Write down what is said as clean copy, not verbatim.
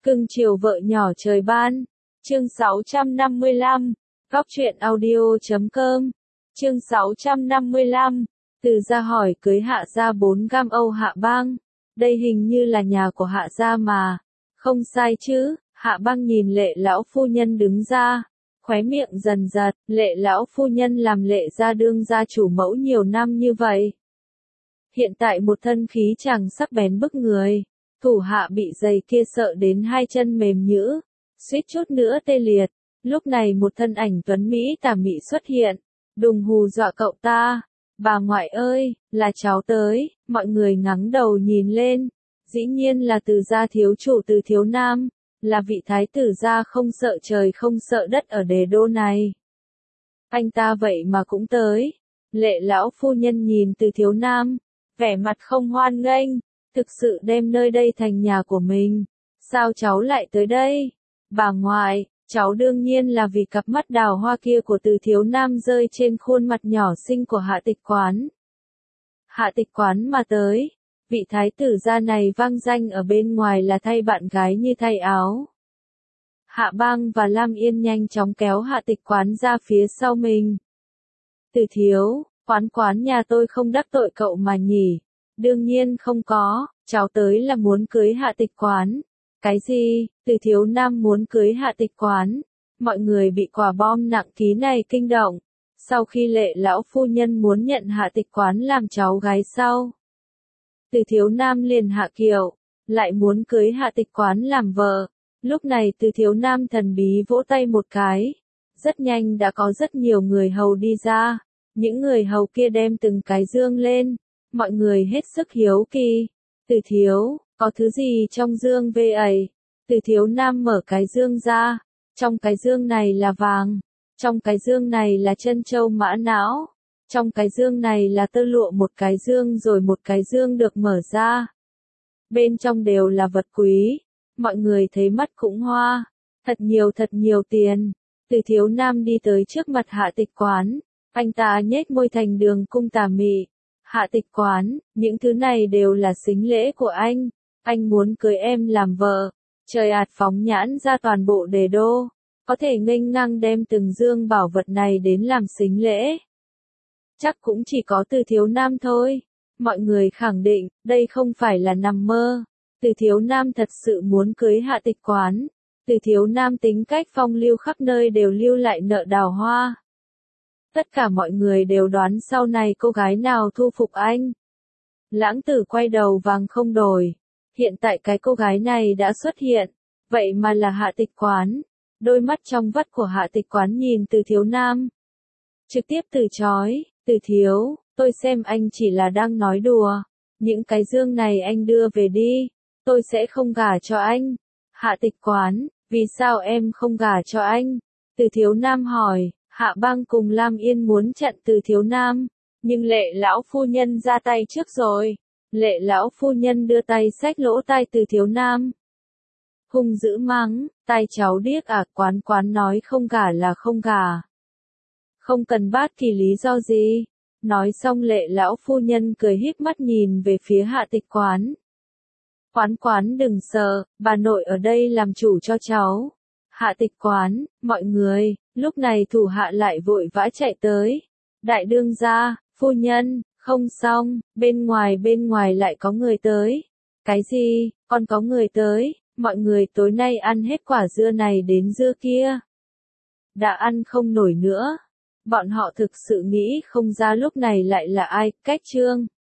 Cưng chiều vợ nhỏ trời ban. Chương 655. Góc truyện audio.com. Chương 655. Từ gia hỏi cưới Hạ gia 4 gam Âu Hạ Bang. Đây hình như là nhà của Hạ gia mà. Không sai chứ? Hạ Bang nhìn Lệ lão phu nhân đứng ra, khóe miệng dần giật. Lệ lão phu nhân làm Lệ gia đương gia chủ mẫu nhiều năm như vậy, hiện tại một thân khí chàng sắc bén bức người. Thủ hạ bị giày kia sợ đến hai chân mềm nhũn, suýt chút nữa tê liệt. Lúc này một thân ảnh tuấn mỹ tà mị xuất hiện, đùng hù dọa cậu ta. Bà ngoại ơi, là cháu tới. Mọi người ngẩng đầu nhìn lên, dĩ nhiên là Từ gia thiếu chủ Từ Thiếu Nam, là vị thái tử gia không sợ trời không sợ đất ở đế đô này. Anh ta vậy mà cũng tới. Lệ lão phu nhân nhìn Từ Thiếu Nam, vẻ mặt không hoan nghênh, thực sự đem nơi đây thành nhà của mình. Sao cháu lại tới đây? Bà ngoại, cháu đương nhiên là vì cặp mắt đào hoa kia của Từ Thiếu Nam rơi trên khuôn mặt nhỏ xinh của Hạ Tịch Quán. Hạ Tịch Quán mà tới, vị thái tử gia này vang danh ở bên ngoài là thay bạn gái như thay áo. Hạ Bang và Lam Yên nhanh chóng kéo Hạ Tịch Quán ra phía sau mình. Từ thiếu, Quán nhà tôi không đắc tội cậu mà nhỉ? Đương nhiên không có, cháu tới là muốn cưới Hạ Tịch Quán. Cái gì? Từ Thiếu Nam muốn cưới Hạ Tịch Quán? Mọi người bị quả bom nặng ký này kinh động. Sau khi Lệ lão phu nhân muốn nhận Hạ Tịch Quán làm cháu gái sau, Từ Thiếu Nam liền hạ kiệu, lại muốn cưới Hạ Tịch Quán làm vợ. Lúc này Từ Thiếu Nam thần bí vỗ tay một cái, rất nhanh đã có rất nhiều người hầu đi ra. Những người hầu kia đem từng cái dương lên, mọi người hết sức hiếu kỳ. Từ thiếu, có thứ gì trong dương vậy? Từ Thiếu Nam mở cái dương ra, trong cái dương này là vàng, trong cái dương này là trân châu mã não, trong cái dương này là tơ lụa. Một cái dương rồi một cái dương được mở ra, bên trong đều là vật quý. Mọi người thấy mắt cũng hoa, thật nhiều tiền. Từ Thiếu Nam đi tới trước mặt Hạ Tịch Quán, anh ta nhếch môi thành đường cung tà mị. Hạ Tịch Quán, những thứ này đều là sính lễ của anh muốn cưới em làm vợ. Trời ạt phóng nhãn ra toàn bộ đế đô, có thể nghênh ngang đem từng dương bảo vật này đến làm sính lễ, chắc cũng chỉ có Từ Thiếu Nam thôi. Mọi người khẳng định, đây không phải là nằm mơ. Từ Thiếu Nam thật sự muốn cưới Hạ Tịch Quán. Từ Thiếu Nam tính cách phong lưu khắp nơi đều lưu lại nợ đào hoa. Tất cả mọi người đều đoán sau này cô gái nào thu phục anh. Lãng Tử quay đầu vàng không đổi. Hiện tại cái cô gái này đã xuất hiện, vậy mà là Hạ Tịch Quán. Đôi mắt trong vắt của Hạ Tịch Quán nhìn Từ Thiếu Nam, trực tiếp từ chối. Từ thiếu, tôi xem anh chỉ là đang nói đùa. Những cái dương này anh đưa về đi, tôi sẽ không gả cho anh. Hạ Tịch Quán, vì sao em không gả cho anh? Từ Thiếu Nam hỏi. Hạ Bang cùng Lam Yên muốn chặn Từ Thiếu Nam, nhưng Lệ lão phu nhân ra tay trước rồi. Lệ lão phu nhân đưa tay xách lỗ tai Từ Thiếu Nam, hung dữ mắng, tai cháu điếc à? Quán nói không gả là không gả, không cần bát kỳ lý do gì. Nói xong Lệ lão phu nhân cười híp mắt nhìn về phía Hạ Tịch Quán. Quán đừng sợ, bà nội ở đây làm chủ cho cháu. Hạ Tịch Quán, mọi người. Lúc này thủ hạ lại vội vã chạy tới. Đại đương gia, phu nhân, không xong, bên ngoài lại có người tới. Cái gì? Còn có người tới? Mọi người tối nay ăn hết quả dưa này đến dưa kia, đã ăn không nổi nữa. Bọn họ thực sự nghĩ không ra lúc này lại là ai. Cách chương